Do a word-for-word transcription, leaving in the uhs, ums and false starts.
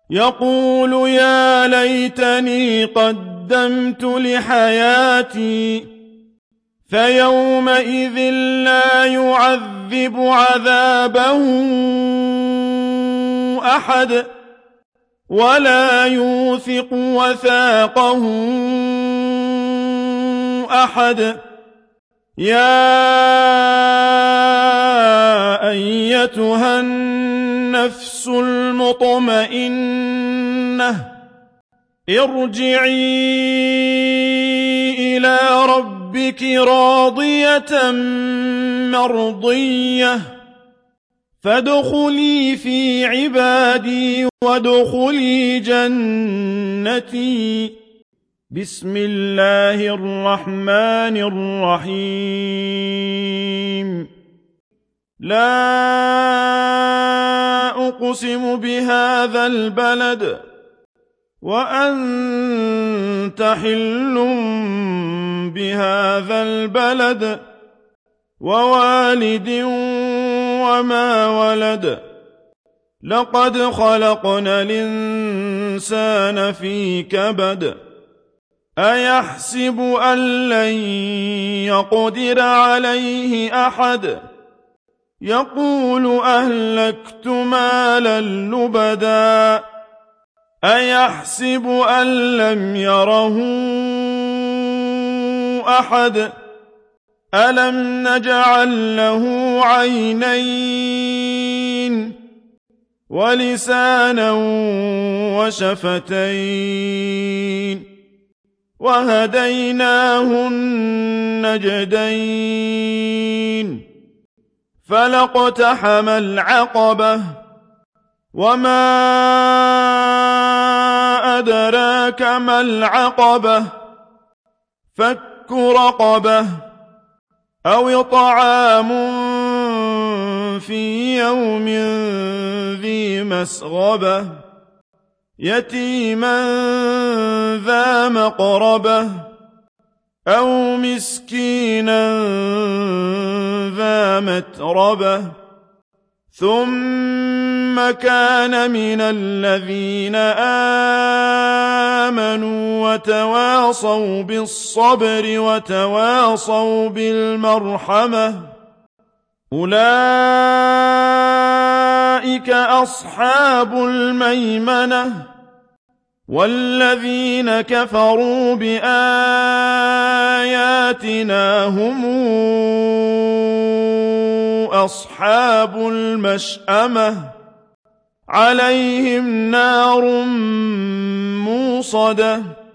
يقول يا ليتني قدمت لحياتي فيومئذ لا يعذب عذابه أحد ولا يوثق وثاقه أحد. يا أيتها النفس المطمئنة ارجعي إلى ربك راضية مرضية فادخلي في عبادي وادخلي جنتي. بسم الله الرحمن الرحيم. لا أقسم بهذا البلد وأنت حل بهذا البلد ووالد وما ولد لقد خلقنا الإنسان في كبد أيحسب أن لن يقدر عليه أحد يقول أهلكت مالا لبدا أيحسب أن لم يره أحد ألم نجعل له عينين ولسانا وشفتين وهديناه النجدين فلاقتحم العقبة وما أدراك ما العقبة فك رقبة أو طعام في يوم ذي مسغبة يتيما ذا مقربة أو مسكينا ذا متربة ثم كان من الذين آمنوا وتواصوا بالصبر وتواصوا بالمرحمة أولئك أصحاب الميمنة والذين كفروا بآياتنا هم أصحاب المشأمة عليهم نار موصدة